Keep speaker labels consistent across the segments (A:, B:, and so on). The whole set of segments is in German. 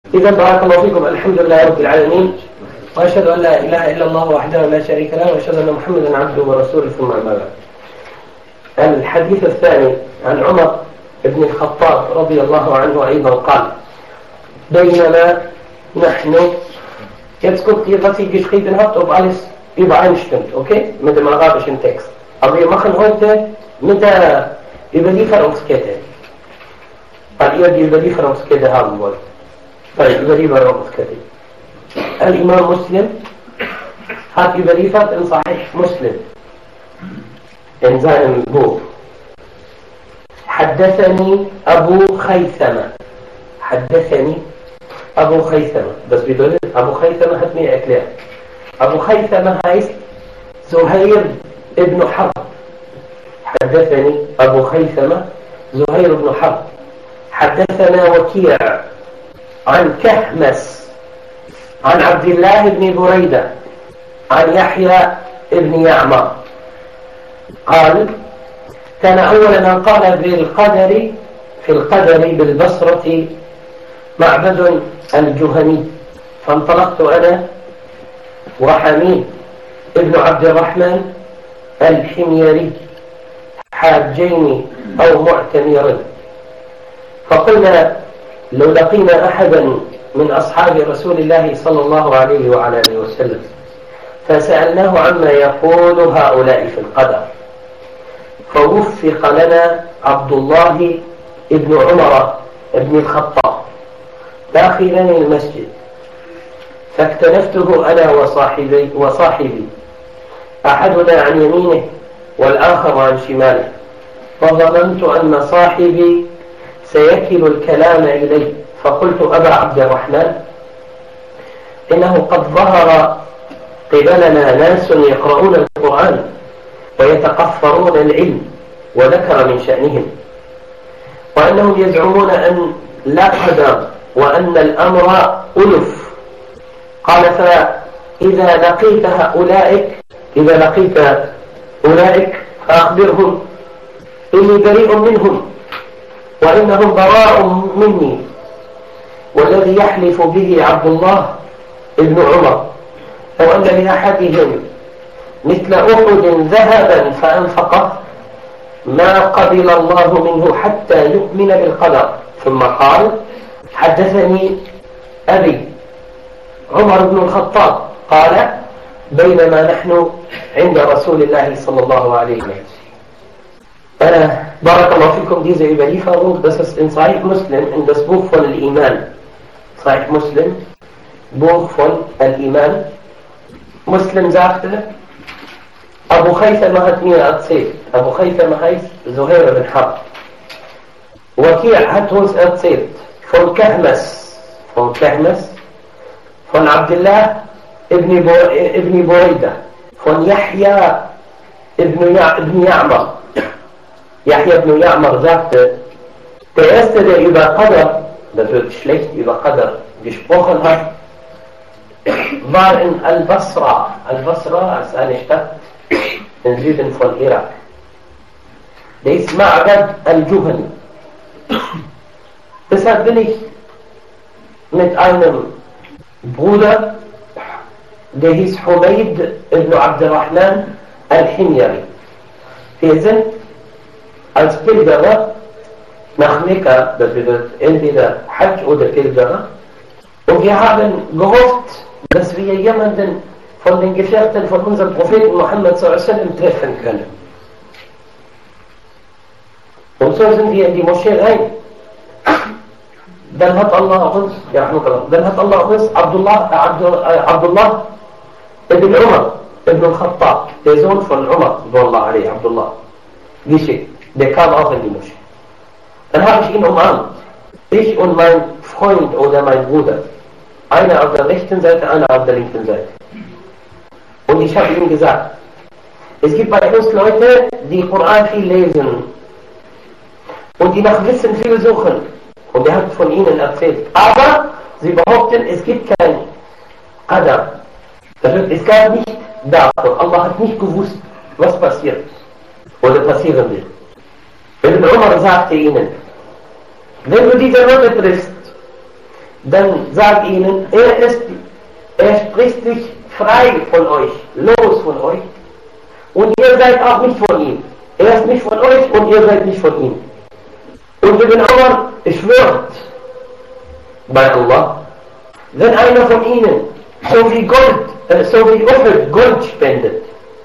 A: إذا بارك الله فيكم. الحمد لله رب العالمين، وأشهد أن لا إله إلا الله وحده لا شريك له، وأشهد أن محمدا عبده ورسوله، ثم أما بعد. الحديث الثاني عن عمر بن الخطاب رضي الله عنه أيضا قال: بينما نحن jetzt guckt ihr, was ich geschrieben habt, ob alles übereinstimmt, okay? Mit dem arabischen Text. Aber wir machen heute mit der Überlieferungskette, weil ihr die Überlieferungskette haben wollt. Überlieferungskette. Al-Imam Muslim hat überliefert in Sahih Muslim in seinem Buch: حدثني أبو خيثمة. حدثني أبو خيثمة. Das bedeutet, Abu Khaythama hat mir erklärt. Abu Khaythama heißt Zuhair ibn Harb. حدثني أبو خيثمة زهير بن حرب. حدثنا وكيع عن كهمس عن عبد الله بن بريدة عن يحيى بن يعمر قال: كان أول من قال بالقدر في القدر بالبصرة معبد الجهني، فانطلقت أنا وحميد ابن عبد الرحمن الحميري حاجين أو معتمرين، فقلنا: لو لقينا أحدا من أصحاب رسول الله صلى الله عليه وعلى آله وسلم فسألناه عما يقول هؤلاء في القدر، فوفق لنا عبد الله ابن عمر ابن الخطاب داخلا المسجد، فاكتنفته أنا وصاحبي أحدنا عن يمينه والآخر عن شماله، فظننت أن صاحبي سيكل الكلام إليه، فقلت: أبا عبد الرحمن، إنه قد ظهر قبلنا ناس يقرؤون القرآن ويتقفرون العلم، وذكر من شأنهم وأنهم يزعمون أن لا قدر وأن الأمر ألف. قال: فإذا لقيت أولئك فأخبرهم إني بريء منهم وإنهم براء مني، والذي يحلف به عبد الله ابن عمر لو أن لأحدهم مثل أحد ذهبا فأنفقه ما قبل الله منه حتى يؤمن بالقدر. ثم قال: حدثني أبي عمر بن الخطاب قال: بينما نحن عند رسول الله صلى الله عليه وسلم. بارك الله فيكم. Diese Überlieferung, das ist in Sahih Muslim, in das Buch von Al-Iman. Sahih Muslim, Buch von Al-Iman. Muslim sagte: Abu Khaythama hat mir erzählt. Abu Khaythama heißt Zuhair ibn Harb. Waki' hat uns erzählt von Kahmas, von Abdullah ibn Burayda, von Yahya ibn Ya'mar. Yahya ibn Ya'mar sagte: der Erste, der über Qadr, das wird schlecht über Qadr gesprochen hat, war in Al-Basra. Al-Basra ist eine Stadt im Süden von Irak. Der ist Ma'bad al-Juhani. Deshalb bin ich mit einem Bruder, der hieß Humayd ibn Abdurrahman al-Himyari. Wir sind als Pilgerer nach Mekka, das bedeutet entweder Hajj oder Pilgerer, und wir haben gehofft, dass wir jemanden von den Gefährten von unserem Propheten Muhammad s.a.w. treffen können. Und so sind wir in die Moschee rein. Dann hat Allah uns Abdullah ibn Umar ibn al-Khattab, der Sohn von Umar, Abdullah, geschickt. Der kam auch in die Moschee. Dann habe ich ihn umarmt. Ich und mein Freund oder mein Bruder. Einer auf der rechten Seite, einer auf der linken Seite. Und ich habe ihm gesagt: Es gibt bei uns Leute, die Koran viel lesen und die nach Wissen viel suchen. Und er hat von ihnen erzählt. Aber sie behaupten, es gibt kein Qadar. Es gab nicht davon. Allah hat nicht gewusst, was passiert oder passieren wird. Ibn Umar sagte ihnen: Wenn du diese Leute triffst, dann sagt ihnen, er spricht sich frei von euch, los von euch, und ihr seid auch nicht von ihm. Er ist nicht von euch und ihr seid nicht von ihm. Und Ibn Umar schwört bei Allah, wenn einer von ihnen so wie Uhud Gold spendet,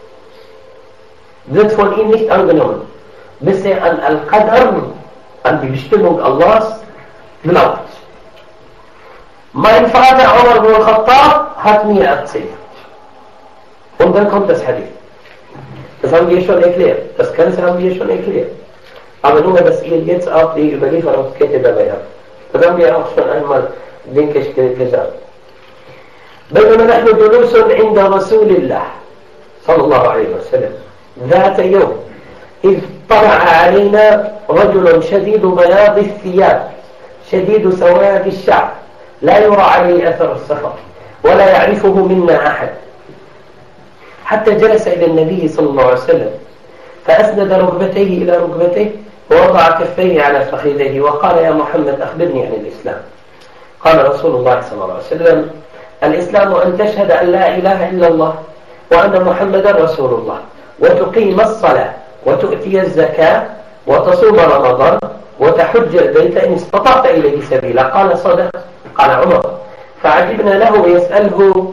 A: wird von ihm nicht angenommen, bis er an Al-Qadr, an die Bestimmung Allahs, glaubt. Mein Vater Umar ibn al-Khattab hat mir erzählt. Und dann kommt das Hadith. Das haben wir schon erklärt. Das Ganze haben wir schon erklärt. Aber nur, dass ihr jetzt auch die Überlieferungskette dabei habt. Das haben wir auch schon einmal, denke ich, gesagt. بينما نحن جلوس عند رسول الله صلى الله عليه وسلم ذات يوم إذ طلع علينا رجل شديد بياض الثياب شديد سواد الشعر لا يرى عليه أثر السفر ولا يعرفه منا أحد حتى جلس إلى النبي صلى الله عليه وسلم فأسند ركبتيه إلى ركبتيه ووضع كفيه على فخذيه وقال يا محمد أخبرني عن الإسلام. قال رسول الله صلى الله عليه وسلم الإسلام أن تشهد أن لا إله إلا الله وأن محمدا رسول الله وتقيم الصلاة وتؤتي الزكاة وتصوم رمضان وتحج البيت إن استطعت إليه سبيلا. قال صدق. قال عمر فعجبنا له يسأله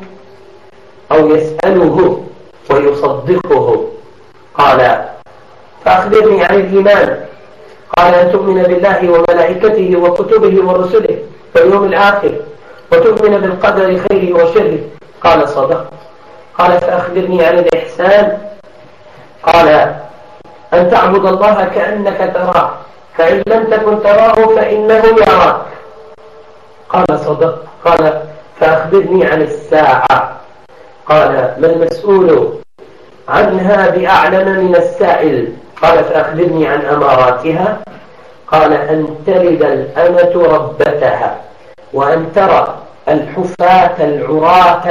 A: ويصدقه. قال فأخبرني عن الإيمان. قال أن تؤمن بالله وملائكته وكتبه ورسله واليوم الآخر وتؤمن بالقدر خيره وشره. قال صدق. قال فأخبرني عن الإحسان. قال أن تعبد الله كأنك تراه فإن لم تكن تراه فإنه يراك. قال صدق. قال فأخبرني عن الساعة. قال ما المسؤول عنها بأعلم من السائل. قال فأخبرني عن أماراتها. قال أن تلد الأمة ربتها وأن ترى الحفاة العراة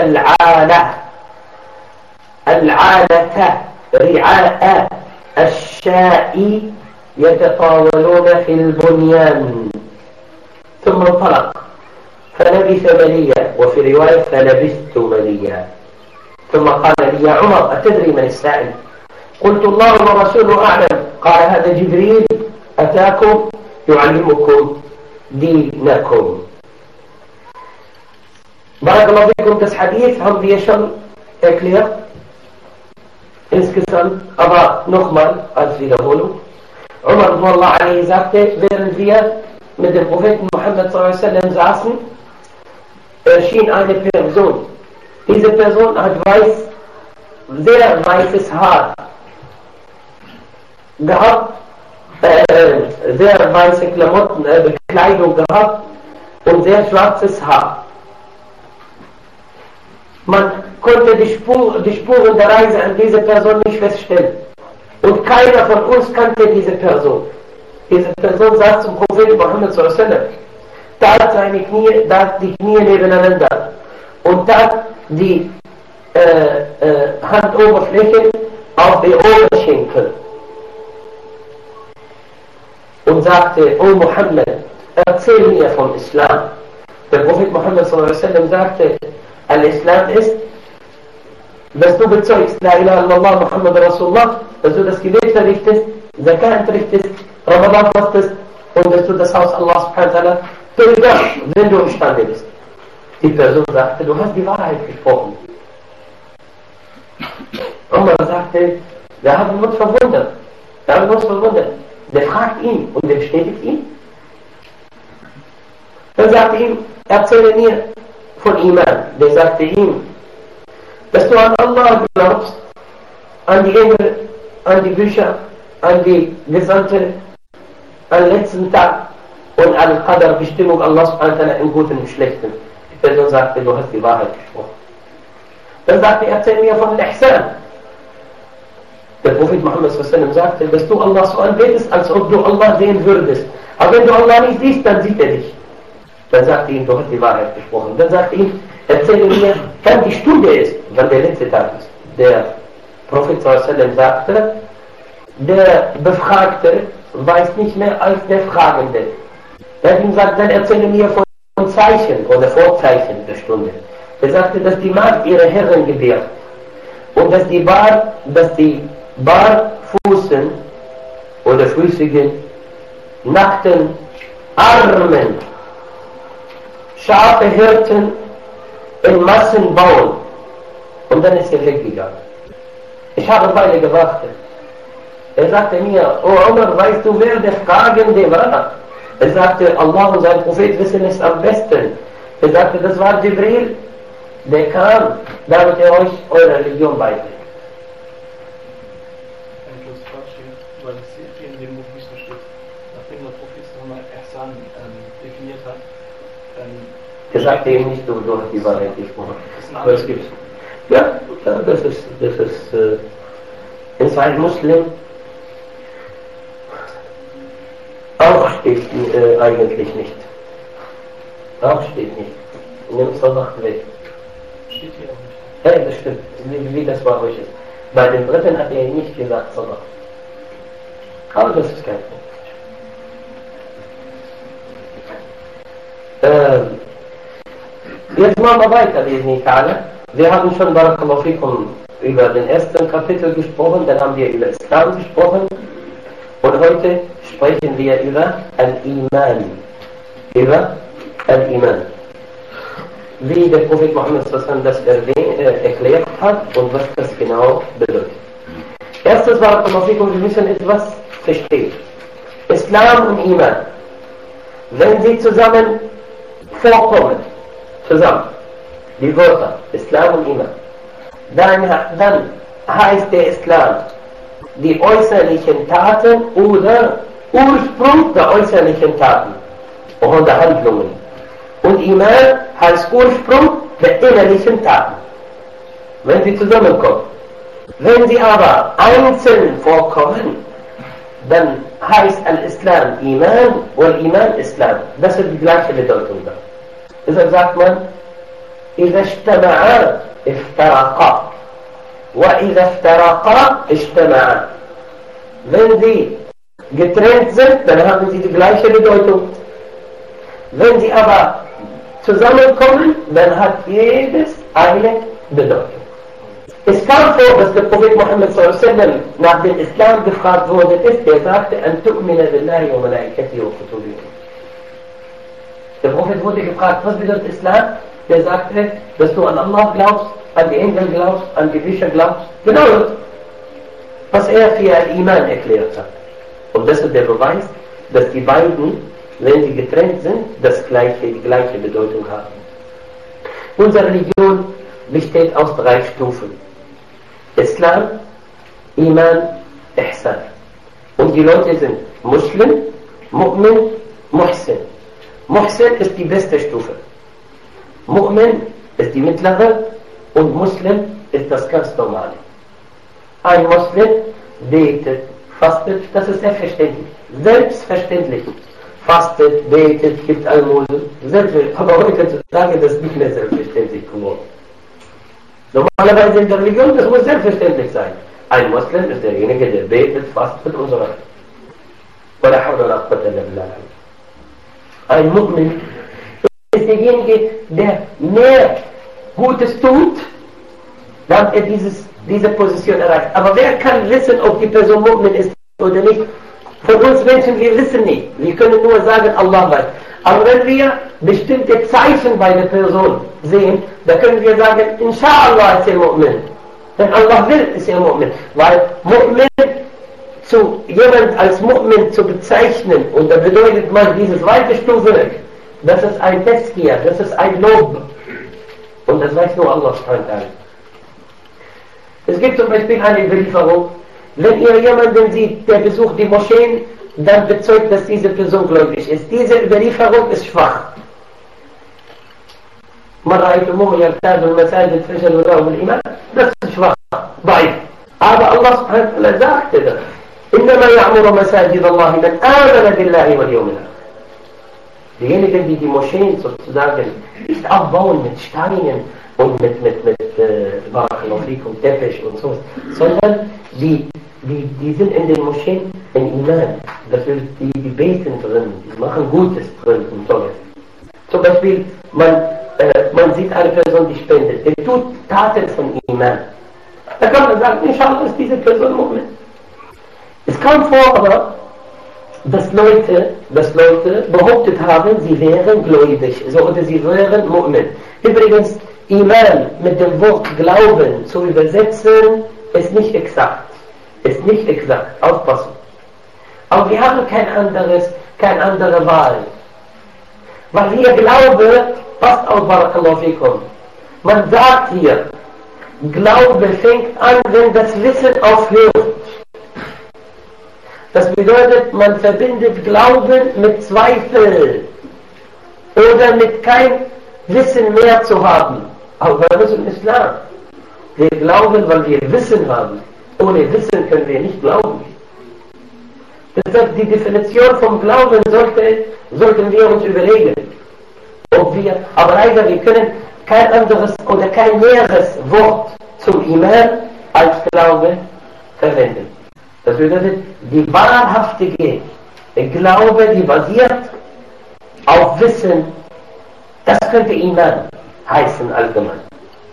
A: العالة رعاء الشاء يتطاولون في البنيان. ثم انطلق فلبث مليا وفي رواية فلبثت مليا. ثم قال لي يا عمر أتدري من السائل؟ قلت الله ورسوله أعلم. قال هذا جبريل أتاكم يعلمكم دينكم. بارك الله فيكم. Das Hadith haben wir schon erklärt. Insgesamt, aber nochmal als Wiederholung. Umar Wallah Ali sagte, während wir mit dem Propheten Muhammad sallam saßen, erschien eine Person. Diese Person hat sehr weißes Haar gehabt, sehr weiße Klamotten, Bekleidung gehabt und sehr schwarzes Haar. Man konnte die Spuren der Reise an dieser Person nicht feststellen. Und keiner von uns kannte diese Person. Diese Person saß zum Propheten Muhammad sallam, tat seine Knie, tat die Knie nebeneinander und tat die Handoberfläche auf die Oberschenkel und sagte, O Muhammad, erzähl mir vom Islam. Der Prophet Muhammad sallam sagte, Al-Islam ist, dass du bezeugst, La ilaha illallah Muhammad Rasulullah, dass du das Gebet verrichtest, Zakat entrichtest, Ramadan fastest und dass du das Haus Allah subhanahu wa ta'ala durchgehst, wenn du imstande bist. Die Person sagte, du hast die Wahrheit gesprochen. Umar sagte, wir haben uns verwundert. Der fragt ihn und der bestätigt ihn. Dann sagte ihm, erzähle mir von Iman. Der sagte ihm, dass du an Allah glaubst, an die Engel, an die Bücher, an die Gesandte, an den letzten Tag und an Qadar, Bestimmung Allah subhanahu wa ta'ala im Guten und Schlechten. Die Person sagte, du hast die Wahrheit gesprochen. Dann sagte er, erzähl mir von Ihsan. Der Prophet Muhammad sallam sagte, dass du Allah so anbetest, als ob du Allah sehen würdest. Aber wenn du Allah nicht siehst, dann sieht er dich. Dann sagte ihm, du hast die Wahrheit gesprochen. Dann sagte ihm, erzähle mir, wann die Stunde ist, wann der letzte Tag ist. Der Prophet sallam sagte, der Befragte weiß nicht mehr als der Fragende. Er hat ihm gesagt, dann erzähle mir von Zeichen oder Vorzeichen der Stunde. Er sagte, dass die Magd ihre Herren gebärt und dass die barfußen oder füßigen, nackten, armen, Schafe Hirten in Massen bauen. Und dann ist er weggegangen. Ich habe eine Weile gewartet. Er sagte mir, oh Umar, weißt du, wer der Fragende war? Er sagte, Allah und sein Prophet wissen es am besten. Er sagte, das war Jibril, der kam, damit er euch eure Religion beibringt.
B: Ein kleines Fragchen, weil es hier in dem Buch nicht so steht. Nachdem der Prophet Ihsan definiert hat,
A: er sagte ihm nicht, du hast die Wahrheit gesprochen. Aber es gibt. Ja, das ist in Sahih Muslim auch steht eigentlich nicht. Auch steht nicht. Nimm Sadaq weg.
B: steht hier auch nicht.
A: Ja, das stimmt. Wie das bei euch ist. Bei den Dritten hat er nicht gesagt Sadaq. Aber das ist kein Problem. Jetzt machen wir weiter, lesen alle. Wir haben schon Barakallahu fikum über den ersten Kapitel gesprochen, dann haben wir über Islam gesprochen und heute sprechen wir über Al-Iman. Über Al-Iman. Wie der Prophet Muhammad das erklärt hat und was das genau bedeutet. Erstes Barakallahu fikum, wir müssen etwas verstehen. Islam und Iman, wenn sie zusammen vorkommen, die Wörter Islam und Iman, dann heißt der Islam die äußerlichen Taten oder Ursprung der äußerlichen Taten und der Handlungen. Und Iman heißt Ursprung der innerlichen Taten, wenn sie zusammenkommen. Wenn sie aber einzeln vorkommen, dann heißt Al-Islam Iman und Iman Islam. Das ist die gleiche Bedeutung da. Deshalb sagt man, إذا اجتمعا افترقا وإذا افترقا اجتمعا. Wenn sie getrennt sind, dann haben sie die gleiche Bedeutung. Wenn sie aber zusammenkommen, dann hat jedes eine Bedeutung. Es kam vor, dass der Prophet Muhammad sallam nach dem Islam gefragt wurde, der sagte, أن تؤمن بالله وملائكته وكتبه. Der Prophet wurde gefragt, was bedeutet Islam? Der sagte, dass du an Allah glaubst, an die Engel glaubst, an die Bücher glaubst. Genau das, was er für Al-Iman erklärt hat. Und das ist der Beweis, dass die beiden, wenn sie getrennt sind, die gleiche Bedeutung haben. Unsere Religion besteht aus 3 Stufen. Islam, Iman, Ihsan. Und die Leute sind Muslim, Mu'min, Muhsin. Muhsin ist die beste Stufe. Mu'min ist die mittlere und Muslim ist das ganz normale. Ein Muslim betet, fastet, das ist selbstverständlich. Fastet, betet, gibt Almosen, selbstverständlich. Aber heutzutage ist das nicht mehr selbstverständlich geworden. Normalerweise in der Religion, das muss selbstverständlich sein. Ein Muslim ist derjenige, der betet, fastet und so weiter. Ein Mu'min ist derjenige, der mehr Gutes tut, damit er diese Position erreicht. Aber wer kann wissen, ob die Person Mu'min ist oder nicht? Von uns Menschen, wir wissen nicht. Wir können nur sagen, Allah weiß. Aber wenn wir bestimmte Zeichen bei der Person sehen, dann können wir sagen, Insha'Allah ist er Mu'min. Wenn Allah will, ist er Mu'min. Weil Mu'min, jemand als Mu'min zu bezeichnen, und da bedeutet man diese zweite Stufe, das ist ein Tazkiyah, das ist ein Lob. Und das weiß nur Allah. Es gibt zum Beispiel eine Überlieferung, wenn ihr jemanden seht, der besucht die Moscheen, dann bezeugt, dass diese Person gläubig ist. Diese Überlieferung ist schwach. Das ist schwach. Aber Allah sagte das. إنما يعمر مساجد الله من آمن بالله واليوم الآخر. Diejenigen, die die Moscheen sozusagen nicht abbauen mit Steinen und mit Barakallahu und Teppich und so, sondern die sind in den Moscheen in Iman. Das ist die beten drin, die machen Gutes drin und Tolles. Zum Beispiel, man sieht eine Person, die spendet, der tut Taten von Iman. Da kann man sagen, inshallah ist diese Person Mu'min. Es kam vor aber, dass Leute behauptet haben, sie wären gläubig, oder sie wären Mu'min. Übrigens, Iman mit dem Wort Glauben zu übersetzen, ist nicht exakt. Ist nicht exakt, aufpassen. Aber wir haben keine andere Wahl. Weil hier Glaube, passt auf, Barakallahu fikum. Man sagt hier, Glaube fängt an, wenn das Wissen aufhört. Das bedeutet, man verbindet Glauben mit Zweifel oder mit kein Wissen mehr zu haben. Aber das ist im Islam. Wir glauben, weil wir Wissen haben. Ohne Wissen können wir nicht glauben. Deshalb die Definition vom Glauben sollten wir uns überlegen. Aber leider, wir können kein anderes oder kein näheres Wort zum Iman als Glaube verwenden. Das bedeutet, die wahrhaftige Glaube, die basiert auf Wissen, das könnte Iman heißen allgemein.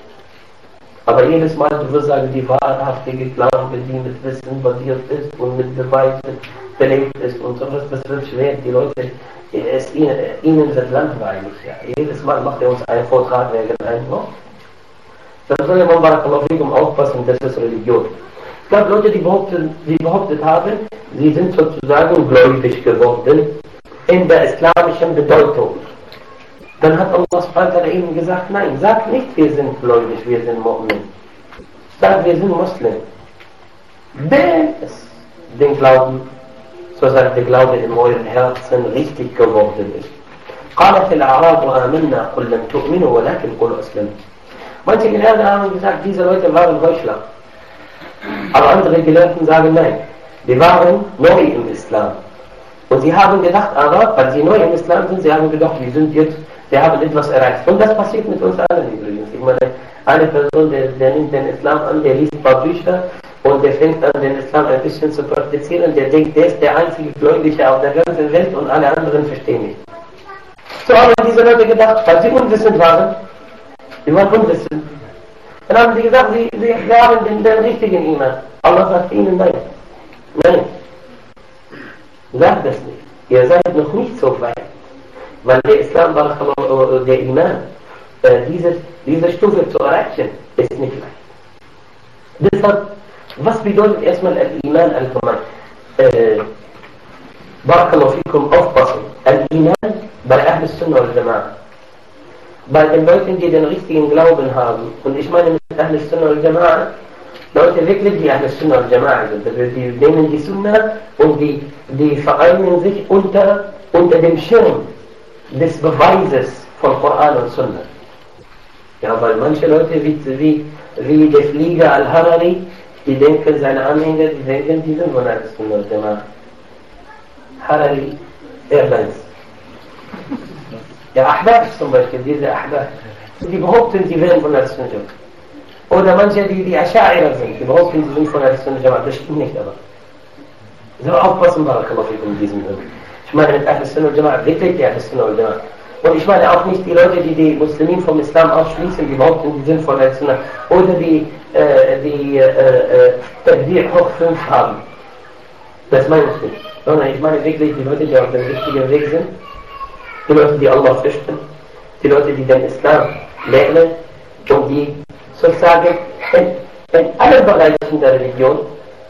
A: Aber jedes Mal, du wirst sagen, die wahrhaftige Glaube, die mit Wissen basiert ist und mit Beweisen belegt ist und sowas, das wird schwer. Die Leute, ihnen wird langweilig. Ja. Jedes Mal macht uns einen Vortrag wegen einem Wort. Dann soll man Barakallahu fikum aufpassen, das ist Religion. Es gab Leute, die behauptet haben, sie sind sozusagen gläubig geworden in der islamischen Bedeutung. Dann hat Allah subhanahu wa ta'ala ihnen gesagt, nein, sag nicht, wir sind gläubig, wir sind Mu'min. Sag, wir sind Muslim. Wenn es den Glauben, so sagt der Glaube in eurem Herzen richtig geworden ist. قالت الأعراب آمنا قل لم تؤمنوا ولكن قولوا أسلموا. Manche Gelehrte haben gesagt, diese Leute waren Heuchler. Aber andere Gelehrten sagen, nein, wir waren neu im Islam. Und sie haben gedacht, aber, weil sie neu im Islam sind, sie haben gedacht, wir haben etwas erreicht. Und das passiert mit uns allen übrigens. Ich meine, eine Person, der nimmt den Islam an, der liest ein paar Bücher und der fängt an, den Islam ein bisschen zu praktizieren, der denkt, der ist der einzige Gläubige auf der ganzen Welt und alle anderen verstehen nicht. So haben diese Leute gedacht, weil sie unwissend waren, sie waren unwissend. Dann haben sie gesagt, sie haben den richtigen Iman. Allah sagt ihnen, nein. Nein. Sagt das nicht. Ihr seid noch nicht so weit. Weil der Islam, der Iman, diese Stufe zu erreichen, ist nicht leicht. Deshalb, was bedeutet erstmal Al-Iman allgemein? Barakallahu fikum, aufpassen. Al-Iman bei Ahl Sunnah wal Jama'a. Bei den Leuten, die den richtigen Glauben haben, und ich meine mit Ahl Sunnah wal Jama'a, Leute wirklich, die Ahl Sunnah wal Jama'a sind, also die nehmen die Sunnah und die vereinen sich unter dem Schirm des Beweises von Koran und Sunnah. Ja, weil manche Leute wie der Flieger Al-Harari, die denken, seine Anhänger, die sind von Ahl Sunnah wal Jama'a. Harari Airlines. Ja, Ahbab zum Beispiel, diese Ahbab, die behaupten, sie wären von Ahl Sunnah wal Jama'a. Oder manche, die Asha'ira sind, die behaupten, sie sind von Ahl Sunnah wal Jama'a. Das stimmt nicht, aber. So aufpassen, Barakallahu fikum in diesem Sinne. Ich meine mit Ahl Sunnah wal Jama'a, wirklich die Ahl Sunnah wal Jama'a. Und ich meine auch nicht die Leute, die Muslimen vom Islam ausschließen, die behaupten, die sind von Ahl Sunnah. Oder die Tabdi' hoch 5 haben. Das meine ich nicht. Sondern ich meine wirklich die Leute, die auf dem richtigen Weg sind. Die Leute, die Allah fürchten. Die Leute, die den Islam lernen. Und die sozusagen in allen Bereichen der Religion,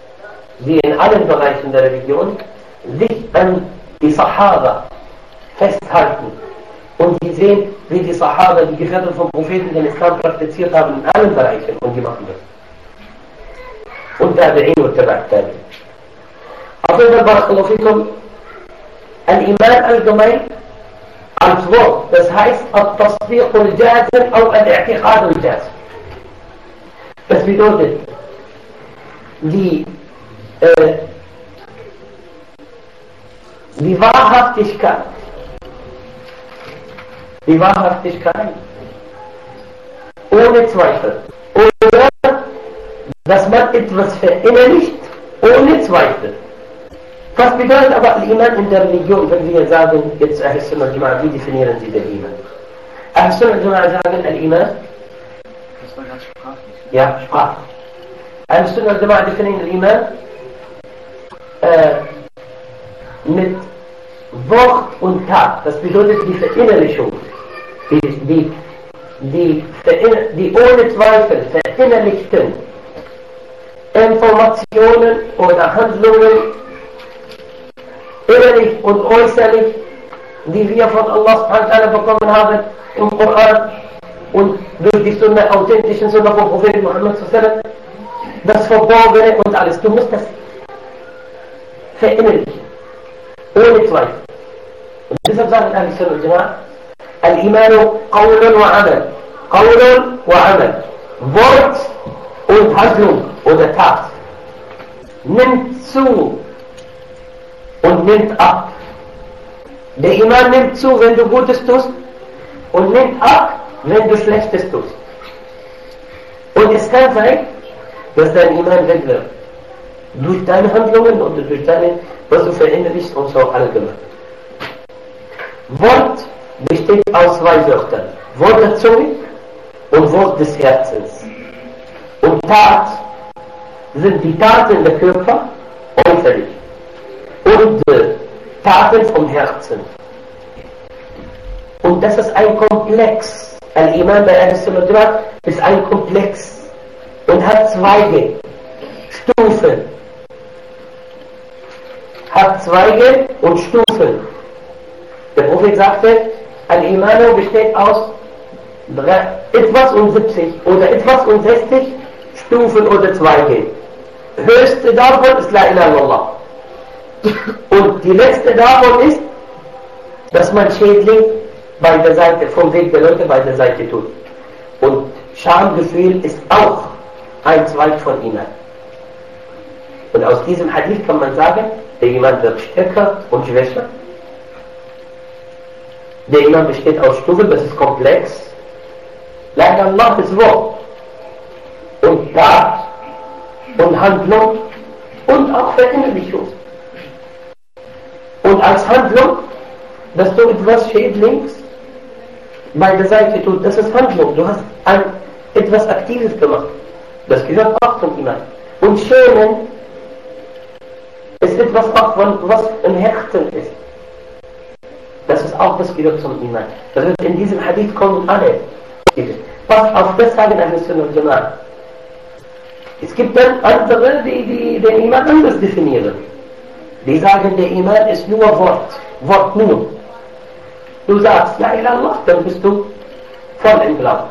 A: sich an die Sahaba festhalten. Und die sehen, wie die Sahaba, die Gefährten vom Propheten, den Islam praktiziert haben in allen Bereichen. Und die machen das. Und Tabi'in und Tabi'in. Auf jeden Fall, Barakallahu fikum, Al-Iman allgemein als Wort, das heißt Al-Tasdiq al-Jazim oder Al-I'tiqad al-Jazim. Das bedeutet, die Wahrhaftigkeit, ohne Zweifel, oder dass man etwas verinnerlicht ohne Zweifel. Was bedeutet aber Iman in der Religion, wenn wir sagen, jetzt Ahl Sunnah wal Jama'a, wie definieren sie den Iman? Ahl Sunnah wal Jama'a sagen, Al-Iman?
B: Das war ganz sprachlich.
A: Ja, sprachlich. Ahl Sunnah wal Jama'a definieren Al-Iman mit Wort und Tat. Das bedeutet die Verinnerlichung, die ohne Zweifel verinnerlichten Informationen oder Handlungen, innerlich und äußerlich, die wir von Allah subhanahu wa ta'ala bekommen haben im Koran und durch die Sunna, authentischen Sunna von Prophet Muhammad sallallahu alaihi wasallam, das Verborgene und alles. Du musst das verinnerlichen, ohne Zweifel. Und deshalb sagen Ahl Sunnah wal Jama'a, Al-Imanu Qawlun wa Amal. Qawlun wa Amal. Wort und Handlung oder Tat. Nimmt zu und nimmt ab. Der Iman nimmt zu, wenn du Gutes tust, und nimmt ab, wenn du Schlechtes tust. Und es kann sein, dass dein Iman weg wird. Durch deine Handlungen oder durch deine, was du verinnerlichst und so allgemein. Wort besteht aus zwei Wörtern. Wort der Zunge und Wort des Herzens. Und Tat sind die Taten der Körper äußerlich. Und Taten vom Herzen. Und das ist ein Komplex. Al-Iman bei Ahl Sunnah wal Jama'a ist ein Komplex und hat Zweige, Stufen. Hat Zweige und Stufen. Der Prophet sagte, Al-Imanu besteht aus etwas und 70 oder etwas und 60 Stufen oder Zweige. Höchste davon ist La ilaha illallah. Und die letzte davon ist, dass man Schädling bei der Seite, vom Weg der Leute bei der Seite tut. Und Schamgefühl ist auch ein Zweig von Iman. Und aus diesem Hadith kann man sagen, der Iman wird stärker und schwächer. Der Iman besteht aus Stufen, das ist komplex. La ilaha illallah ist Wort und Tat und Handlung und auch Verinnerlichung. Und als Handlung, dass du etwas Schädlings bei der Seite tust, das ist Handlung. Du hast etwas Aktives gemacht. Das gehört auch zum Iman. Und Schämen ist etwas auch, was im Herzen ist. Das ist auch, das gehört zum Iman. Das heißt, in diesem Hadith kommen alle. Pass auf, das sagen Ahl Sunnah wal Jama'a. Es gibt dann andere, die den Iman anders definieren. Die sagen, der Iman ist nur Wort nur. Du sagst, La ilaha illallah, dann bist du voll im Glauben.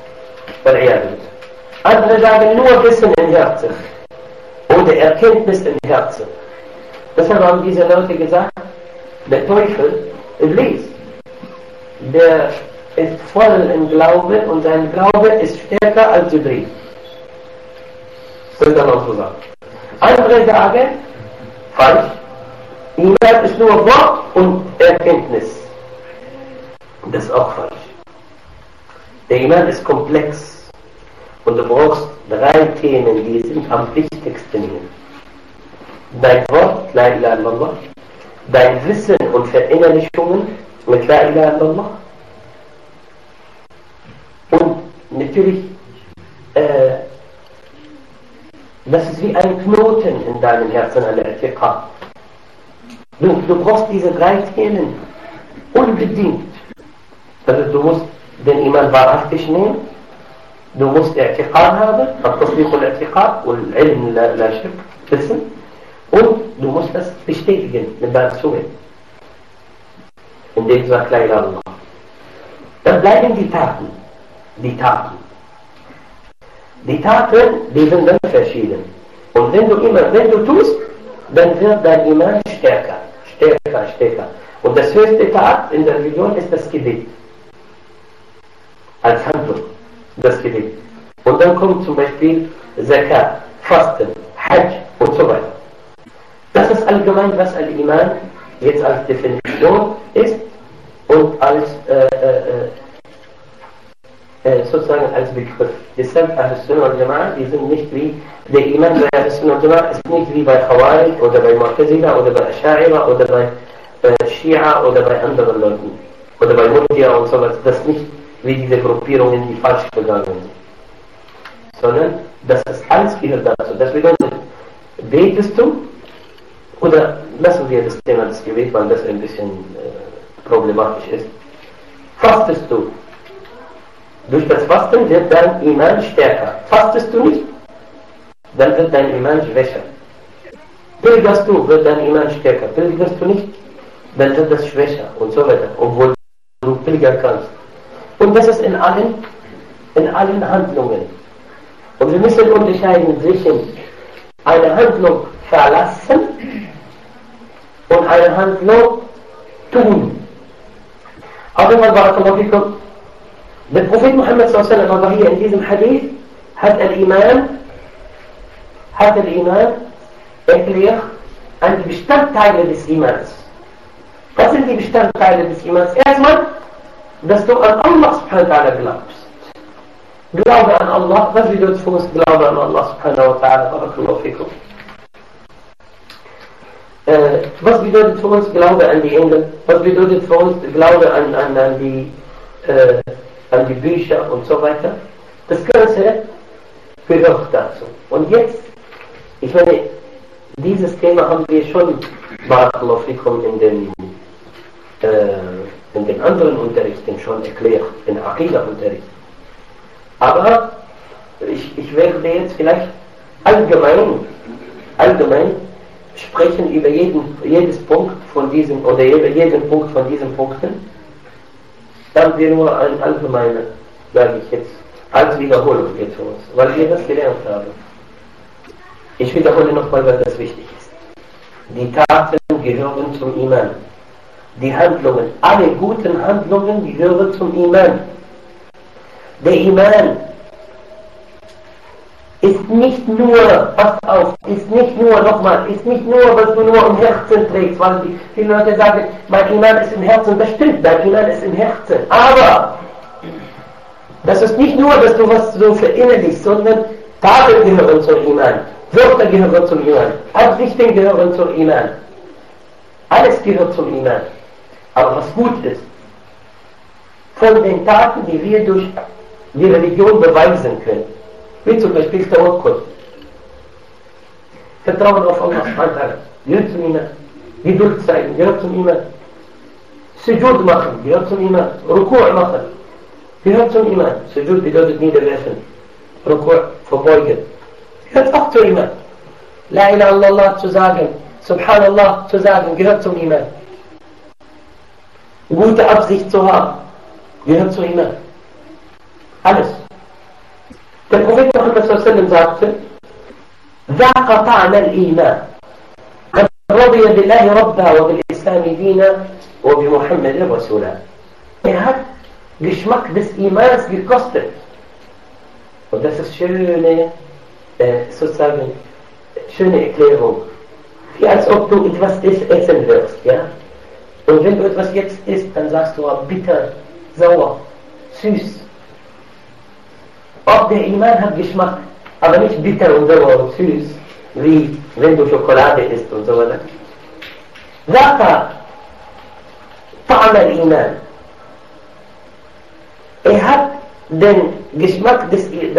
A: Andere sagen nur Wissen im Herzen. Oder Erkenntnis im Herzen. Deshalb haben diese Leute gesagt, der Teufel, Iblis, der ist voll im Glauben und sein Glaube ist stärker als Jibril. Könnte man so sagen. Andere sagen, falsch, Iman ist nur Wort und Erkenntnis. Das ist auch falsch. Der Iman ist komplex und du brauchst 3 Themen, die sind am wichtigsten hier. Dein Wort, La ilaha illallah, dein Wissen und Verinnerlichungen mit La ilaha illallah und natürlich das ist wie ein Knoten in deinem Herzen, eine I'tiqad. Du brauchst diese 3 Themen unbedingt. Also du musst den Iman wahrhaftig nehmen, du musst I'tiqad haben, Al-Tasdiq al-I'tiqad und Ilm la Shirk, Wissen, und du musst das bestätigen mit deiner Zunge, indem du sagst La ilaha illallah. Dann bleiben die Taten. Die Taten, die sind dann verschieden. Und wenn du tust, dann wird dein Iman stärker. Und das höchste Tat in der Religion ist das Gebet. Als Handlung, das Gebet. Und dann kommt zum Beispiel Zakat, Fasten, Hajj und so weiter. Das ist allgemein, was Al-Iman jetzt als Definition ist und als sozusagen als Begriff. Deshalb Ahl-Sunnah wal Jama'a, die sind nicht wie, der Iman bei Ahl-Sunnah wal Jama'a ist nicht wie bei Khawarij oder bei Mu'tazila oder bei Asha'ira oder bei Shia oder bei anderen Leuten. Oder bei Murji'a und so weiter. Das ist nicht wie diese Gruppierungen, die falsch gegangen sind. Sondern das ist alles gehört dazu. Das bedeutet, betest du, oder lassen wir das Thema des Gebets, weil das ein bisschen problematisch ist. Fastest du? Durch das Fasten wird dein Iman stärker. Fastest du nicht? Dann wird dein Iman schwächer. Pilgerst du, wird dein Iman stärker. Pilgerst du nicht? Dann wird das schwächer und so weiter. Obwohl du pilgern kannst. Und das ist in allen Handlungen. Und wir müssen unterscheiden zwischen einer Handlung verlassen und einer Handlung tun. Auf jeden Fall, Barakallahu fikum, der Prophet Muhammad sallallahu alaihi wa sallam in diesem Hadith hat Al-Iman erklärt an die Bestandteile des Imans. Was sind die Bestandteile des Imans? Erstmal, dass du an Allah subhanahu wa ta'ala glaubst. Glaube an Allah, was bedeutet für uns Glaube an Allah subhanahu wa ta'ala? Barakallahu fikum. Was bedeutet für uns Glaube an die Engel? Was bedeutet für uns Glaube an die Bücher und so weiter? Das Ganze gehört dazu. Und jetzt, ich meine, dieses Thema haben wir schon Barakallahu fikum in den anderen Unterrichten schon erklärt, in Aqidah-Unterricht. Aber ich werde jetzt vielleicht allgemein sprechen über jedes Punkt von diesem oder jeden Punkt von diesen Punkten. Dann wir nur ein allgemeiner, sage ich jetzt, als Wiederholung jetzt für uns, weil wir das gelernt haben. Ich wiederhole nochmal, weil das wichtig ist. Die Taten gehören zum Iman. Die Handlungen, alle guten Handlungen gehören zum Iman. Der Iman ist nicht nur, pass auf, ist nicht nur, was du nur im Herzen trägst, weil viele Leute sagen, mein Iman ist im Herzen, das stimmt, dein Iman ist im Herzen. Aber das ist nicht nur, dass du was so verinnerlichst, sondern Taten gehören zum Iman, Wörter gehören zum Iman, Absichten gehören zum Iman. Alles gehört zum Iman. Aber was gut ist, von den Taten, die wir durch die Religion beweisen können, wie zum Beispiel Tawakkul, Vertrauen auf Allah subhanahu wa ta'ala, gehört zum Iman. Geduld zeigen, gehört zum Iman. Sujud machen, gehört zum Iman. Ruku' machen, gehört zum Iman. Sujud bedeutet niederwerfen. Ruku' verbeugen, gehört auch zum Iman. La ilaha illallah zu sagen, Subhanallah zu sagen, gehört zum Iman. Gute Absicht zu haben, gehört zum Iman. Alles. Der Prophet Muhammad sallallahu alaihi wasallam sagte, ذاق طعم الإيمان من رضي بالله ربا وبالإسلام دينا وبمحمد رسولا. Hat Geschmack des Imans gekostet. Und das ist sozusagen schöne Erklärung. Wie als ob du etwas essen wirst, ja? Und wenn du etwas jetzt isst, dann sagst du bitter, sauer, süß. Auch der Iman hat Geschmack, aber nicht bitter und sauer und süß, wie wenn du Schokolade isst und so weiter. Zaka, Ta'am al-Iman. Hat den Geschmack den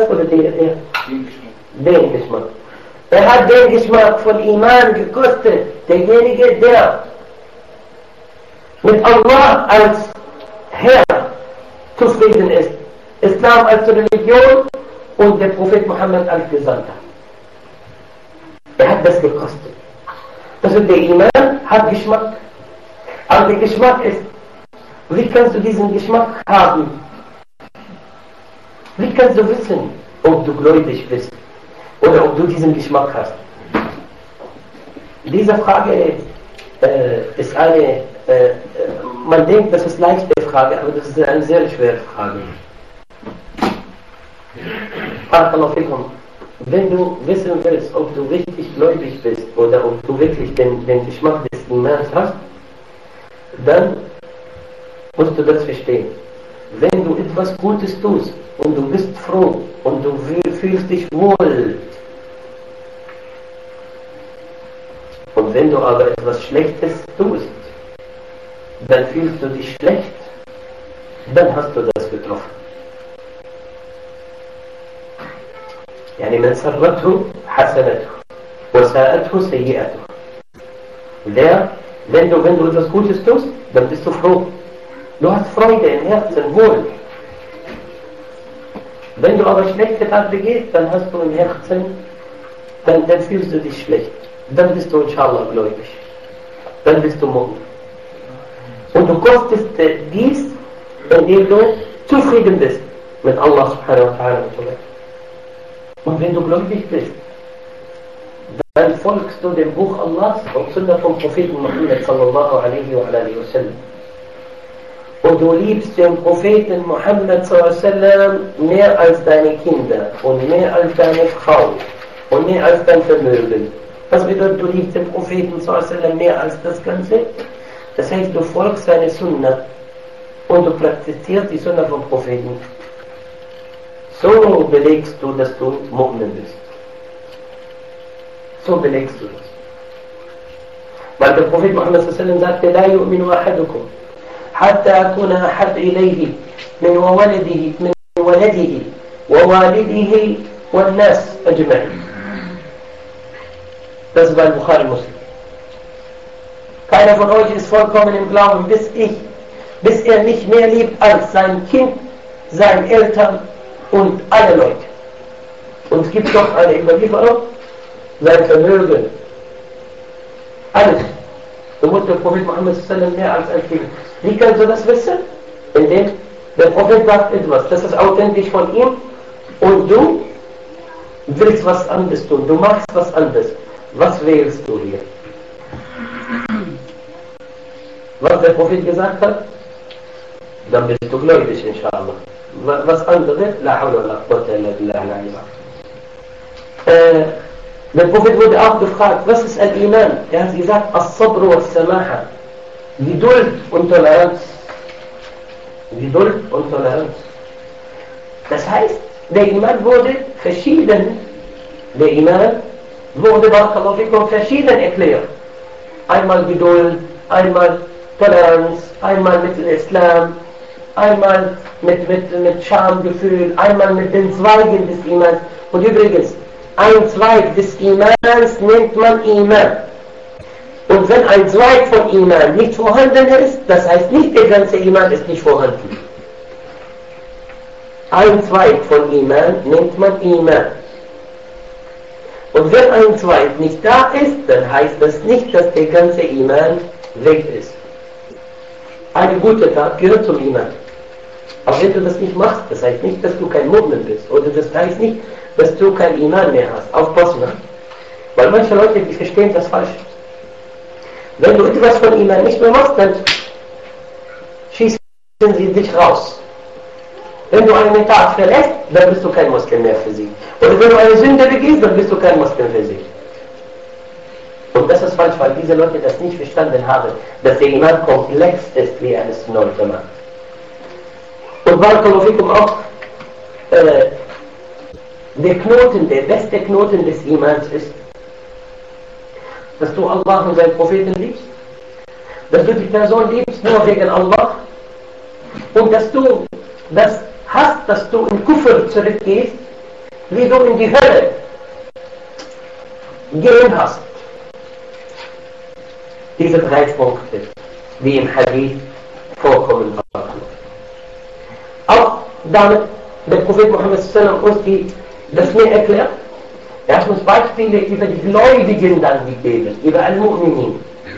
A: Geschmack. Hat den Geschmack von Iman gekostet, derjenige, der mit Allah als Herr zufrieden ist, Islam als Religion und der Prophet Muhammad als Gesandter. Hat das gekostet. Also der Iman hat Geschmack. Aber der Geschmack ist, wie kannst du diesen Geschmack haben? Wie kannst du wissen, ob du gläubig bist oder ob du diesen Geschmack hast? Diese Frage ist eine, man denkt, das ist eine leichte Frage, aber das ist eine sehr schwere Frage. Wenn du wissen willst, ob du richtig gläubig bist oder ob du wirklich den Geschmack des Imans hast, dann musst du das verstehen. wenn du etwas Gutes tust und du bist froh und du fühlst dich wohl. Und wenn du aber etwas Schlechtes tust, dann fühlst du dich schlecht, dann hast du das getroffen. يعني من سرته حسنته وساءته سيئته. Wenn du etwas Gutes tust, dann bist du froh. Du hast Freude im Herzen, wohl. Wenn du aber schlechte Tat begehst, dann hast du im Herzen, dann fühlst du dich schlecht. Dann bist du inshallah gläubig. Dann bist du Mu'min. Und du kostest dies, indem du zufrieden bist mit Allah subhanahu wa ta'ala. Und wenn du gläubig bist, dann folgst du dem Buch Allahs und Sunna vom Propheten Muhammad sallallahu alaihi wa alihi wa sallam. Und du liebst den Propheten Muhammad sallallahu alaihi wa sallam mehr als deine Kinder und mehr als deine Frau und mehr als dein Vermögen. Was bedeutet, du liebst den Propheten sallallahu alaihi wa sallam mehr als das Ganze? Das heißt, du folgst seine Sunna und du praktizierst die Sunna vom Propheten. So belegst du, dass du Mu'min bist. So belegst du das. Weil der Prophet Muhammad sallallahu sagte, لا يؤمن أحدكم حتى أكون أحب إليه من ولده ووالده والناس أجمعين. Das war Bukhari Muslim. Keiner von euch ist vollkommen im Glauben, bis er mich mehr liebt als sein Kind, seine Eltern und alle Leute. Und es gibt doch eine Überlieferung, sein Vermögen, alles. Du musst der Prophet Muhammad mehr als ein Kind. Wie kannst du das wissen? Indem der Prophet sagt etwas, das ist authentisch von ihm und du willst was anderes tun, du machst was anderes. Was wählst du hier? Was der Prophet gesagt hat, dann bist du gläubig, inshallah. Was anderes, la hawla wa la quwwata illa billah al-'ali. Der Prophet wurde auch gefragt, was ist Al-Iman? Er hat gesagt, As-Sabr wa As-Samaha. Geduld und Toleranz. Geduld und Toleranz. Das heißt, der Iman wurde verschieden. Der Iman wurde, barakallahu fikum, verschieden erklärt. Einmal Geduld, einmal Toleranz, einmal mit dem Islam, einmal mit Schamgefühl, einmal mit den Zweigen des Imans. Und übrigens, ein Zweig des Imans nennt man Iman. Und wenn ein Zweig von Iman nicht vorhanden ist, das heißt nicht, der ganze Iman ist nicht vorhanden. Ein Zweig von Iman nennt man Iman. Und wenn ein Zweig nicht da ist, dann heißt das nicht, dass der ganze Iman weg ist. Eine gute Tat gehört zum Iman. Aber wenn du das nicht machst, das heißt nicht, dass du kein Mu'min bist. Oder das heißt nicht, dass du kein Iman mehr hast. Aufpassen. Weil manche Leute, die verstehen das falsch. Wenn du etwas von Iman nicht mehr machst, dann schießen sie dich raus. Wenn du eine Tat verlässt, dann bist du kein Muslim mehr für sie. Oder wenn du eine Sünde begehst, dann bist du kein Muslim für sie. Und das ist falsch, weil diese Leute das nicht verstanden haben, dass der Iman komplex ist wie eine Sunnah. Und barakallahu fikum auch, der beste Knoten des Imans ist, dass du Allah und seinen Propheten liebst, dass du die Person liebst nur wegen Allah und dass du das hast, dass du in Kufr zurückgehst, wie du in die Hölle gehen hast. Diese 3 Punkte, die im Hadith vorkommen. Auch damit der Prophet Muhammad uns das mir erklärt. Er hat uns Beispiele über die Gläubigen dann gegeben, über Al-Mu'minin.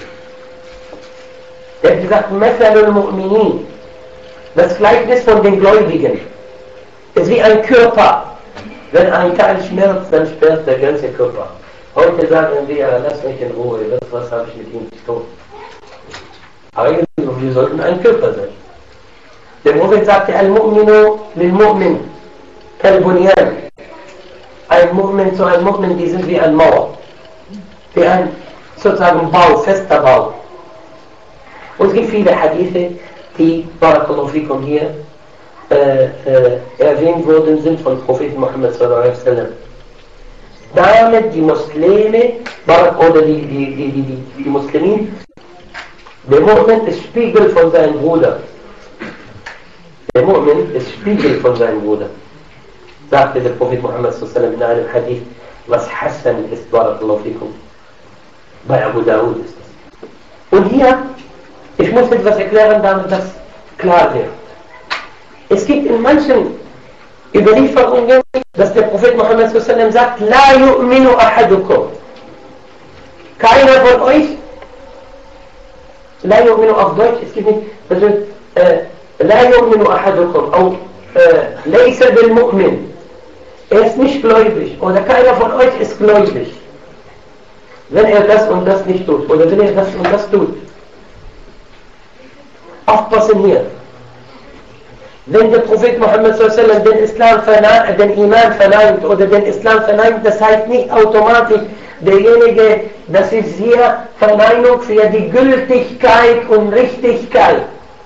A: Er hat gesagt, Mathal al-Mu'minin, das Gleichnis von den Gläubigen, ist wie ein Körper. Wenn ein Teil schmerzt, dann schmerzt der ganze Körper. Heute sagen wir, lass mich in Ruhe, was habe ich mit ihm zu tun? Aber wir sollten ein Körper sein. Der Prophet sagte, Al-Mu'minu lil-Mu'min, Kal-Bunyan. Ein Mu'min zu einem Mu'min, die sind wie ein Mauer. Wie ein sozusagen Bau, fester Bau. Und es gibt viele Hadithe, die, barakallahu fikum hier, erwähnt worden sind von Propheten Muhammad sallallahu alaihi wasallam. Damit die Muslime oder die Muslimin, der Mu'min ist Spiegel von seinem Bruder. Der Mu'min ist Spiegel von seinem Bruder. Sagte der Prophet Muhammad sallallahu alaihi wasallam in einem Hadith, was Hassan ist, barakallahu fikum. Bei Abu Dawud ist es. Und hier, ich muss etwas erklären, damit das klar wird. Es gibt in manchen Überlieferungen, dass der Prophet Muhammad sallallahu alaihi wasallam sagt, La yu'minu ahadukum. Keiner von euch, La yu'minu auf Deutsch, es gibt nicht, also, La yu'minu ahadukum, auch Laysa bil mu'min. Er ist nicht gläubig, oder keiner von euch ist gläubig, wenn er das und das nicht tut, oder wenn er das und das tut. Aufpassen hier. Wenn der Prophet Muhammad sallallahu den Iman verneint oder den Islam verneint, das heißt nicht automatisch derjenige, das ist hier Verneinung für die Gültigkeit und Richtigkeit.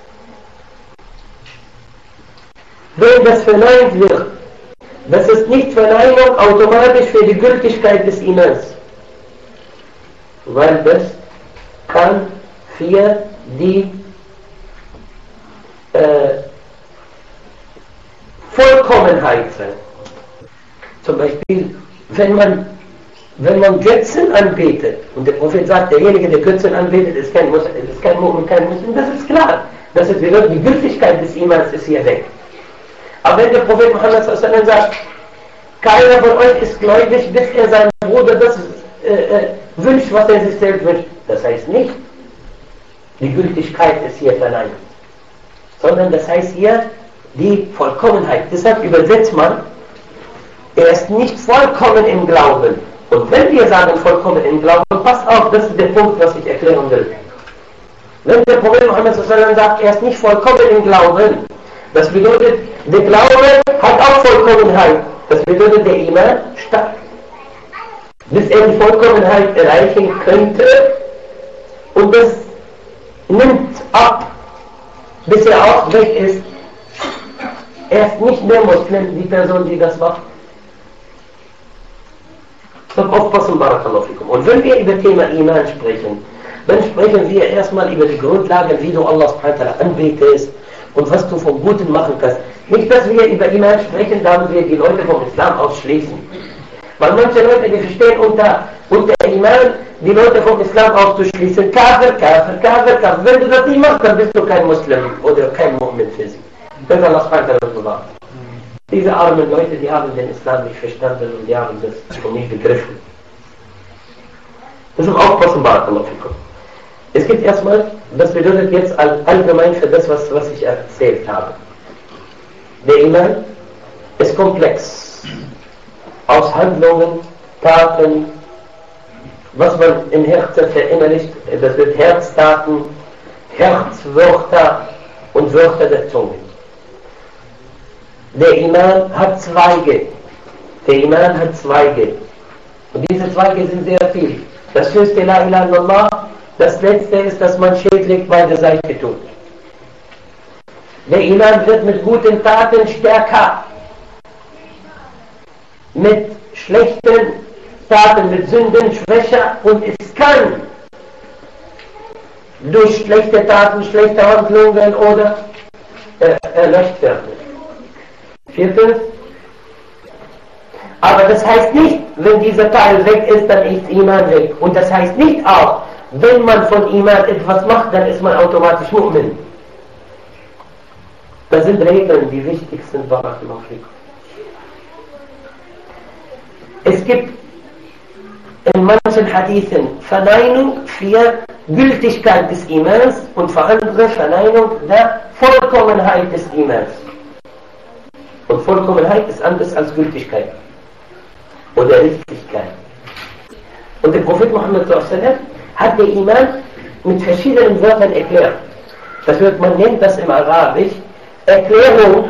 A: Wenn das verneint wird, das ist nicht Verneinung automatisch für die Gültigkeit des Imans. Weil das kann für die Vollkommenheit sein. Zum Beispiel, wenn man Götzen anbetet, und der Prophet sagt, derjenige, der Götzen anbetet, ist kein Mu'min, kein Muslim, das ist klar. Das ist die Gültigkeit des Imans ist hier weg. Aber wenn der Prophet Muhammad sallallahu alaihi wasallam sagt, keiner von euch ist gläubig, bis er seinem Bruder das wünscht, was er sich selbst wünscht, das heißt nicht, die Gültigkeit ist hier verneint, sondern das heißt hier, die Vollkommenheit. Deshalb übersetzt man, er ist nicht vollkommen im Glauben. Und wenn wir sagen vollkommen im Glauben, passt auf, das ist der Punkt, was ich erklären will. Wenn der Prophet Muhammad sallallahu alaihi wasallam sagt, er ist nicht vollkommen im Glauben, das bedeutet, der Glaube hat auch Vollkommenheit. Das bedeutet, der Iman stark. Bis er die Vollkommenheit erreichen könnte, und das nimmt ab, bis er auch weg ist. Er ist nicht mehr Muslim, die Person, die das macht. So aufpassen, barakallahu fikum. Und wenn wir über das Thema Iman sprechen, dann sprechen wir erstmal über die Grundlagen, wie du Allah subhanahu wa ta'ala anbetest und was du vom Guten machen kannst. Nicht, dass wir über Iman sprechen, damit wir die Leute vom Islam ausschließen. Weil manche Leute, die verstehen unter Iman, die Leute vom Islam auszuschließen. Kafir. Wenn du das nicht machst, dann bist du kein Muslim oder kein Mu'min für sie. Das ist Allah subhanahu wa ta'ala. Diese armen Leute, die haben den Islam nicht verstanden und die haben das schon nicht begriffen. Das ist aufpassen, barakallahu fikum. Es gibt erstmal, das bedeutet jetzt allgemein für das, was ich erzählt habe. Der Iman ist komplex. Aus Handlungen, Taten, was man im Herzen verinnerlicht, das wird Herztaten, Herzwörter und Wörter der Zunge. Der Iman hat Zweige. Und diese Zweige sind sehr viel. Das höchste La ilaha illallah, das letzte ist, dass man schädlich bei der Seite tut. Der Iman wird mit guten Taten stärker. Mit schlechten Taten, mit Sünden schwächer, und es kann durch schlechte Taten, schlechte Handlungen oder erlöscht werden. Viertens, aber das heißt nicht, wenn dieser Teil weg ist, dann ist Iman weg. Und das heißt nicht auch, wenn man von Iman etwas macht, dann ist man automatisch Mu'min. Das sind Regeln, die wichtig sind, barakallahu fikum. Es gibt in manchen Hadithen Verneinung für Gültigkeit des Imans und für andere Verneinung der Vollkommenheit des Imans. Und Vollkommenheit ist anders als Gültigkeit oder Richtigkeit. Und der Prophet Muhammad sallallahu alaihi wasallam hat den Iman mit verschiedenen Wörtern erklärt. Man nennt das im Arabisch Erklärung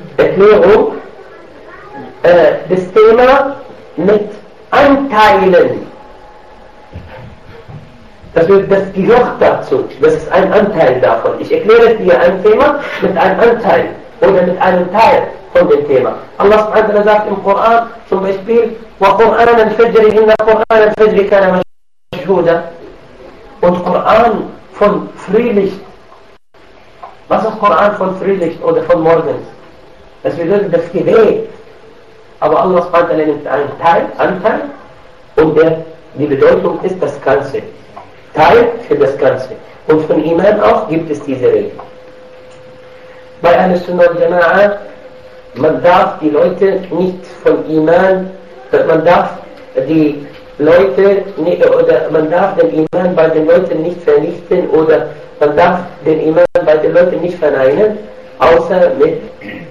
A: des Thema mit Anteilen. Das gehört dazu. Das ist ein Anteil davon. Ich erkläre dir ein Thema mit einem Anteil. oder mit einem Teil von dem Thema. Allah subhanahu wa ta'ala sagt im Koran zum Beispiel, وَقُرْآنَ الْفَجْرِ إِنَّ قُرْآنَ الْفَجْرِ كَانَ مَشْهُودًا. Und Koran von Frühlicht. Was ist Koran von Frühlicht oder von morgens? Das bedeutet das Gebet. Aber Allah subhanahu wa ta'ala nimmt einen Anteil und die Bedeutung ist das Ganze. Teil für das Ganze. Und von Iman auch gibt es diese Regel. Bei Ahl-Sunnah wal Jama'a, man darf die Leute nicht von Iman, man darf die Leute oder man darf den Iman bei den Leuten nicht vernichten oder man darf den Iman bei den Leuten nicht verneinen, außer mit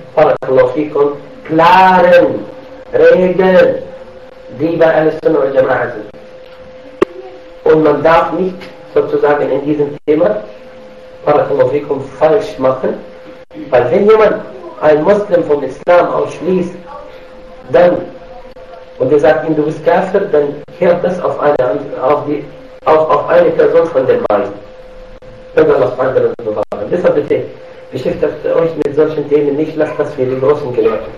A: klaren Regeln, die bei Ahl-Sunnah wal Jama'a sind. Und man darf nicht sozusagen in diesem Thema falsch machen, weil wenn jemand ein Muslim vom Islam ausschließt, dann und er sagt ihm, du bist Kafir, dann kehrt das auf eine Person von den beiden. Deshalb bitte, beschäftigt euch mit solchen Themen nicht, lasst das für die großen Gelehrten.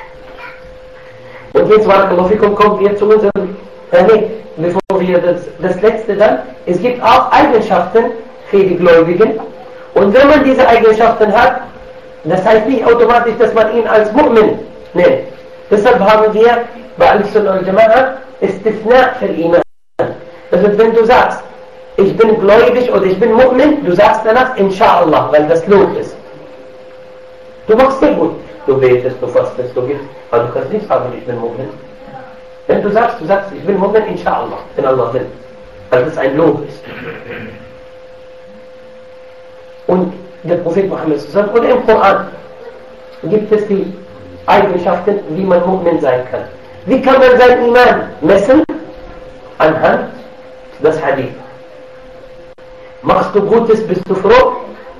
A: Und jetzt, kommen wir zu unserem, bevor wir das letzte dann, es gibt auch Eigenschaften für die Gläubigen. Und wenn man diese Eigenschaften hat, das heißt nicht automatisch, dass man ihn als Mu'min nennt. Deshalb haben wir bei Ahl-Sunnah wal Jama'a Istithna für Iman. Also wenn du sagst, ich bin gläubig oder ich bin Mu'min, du sagst danach Insha'Allah, weil das Lob ist. Du machst sehr gut. Du betest, du fastest, du gibst, aber du kannst nicht sagen, ich bin Mu'min. Wenn du sagst, ich bin Mu'min, Insha'Allah, wenn Allah will. Weil das ein Lob ist. Und der Prophet Muhammad sallallahu alaihi wasallam und im Koran gibt es die Eigenschaften, wie man Mu'min sein kann. Wie kann man sein Iman messen? Anhand des Hadith. Machst du Gutes, bist du froh?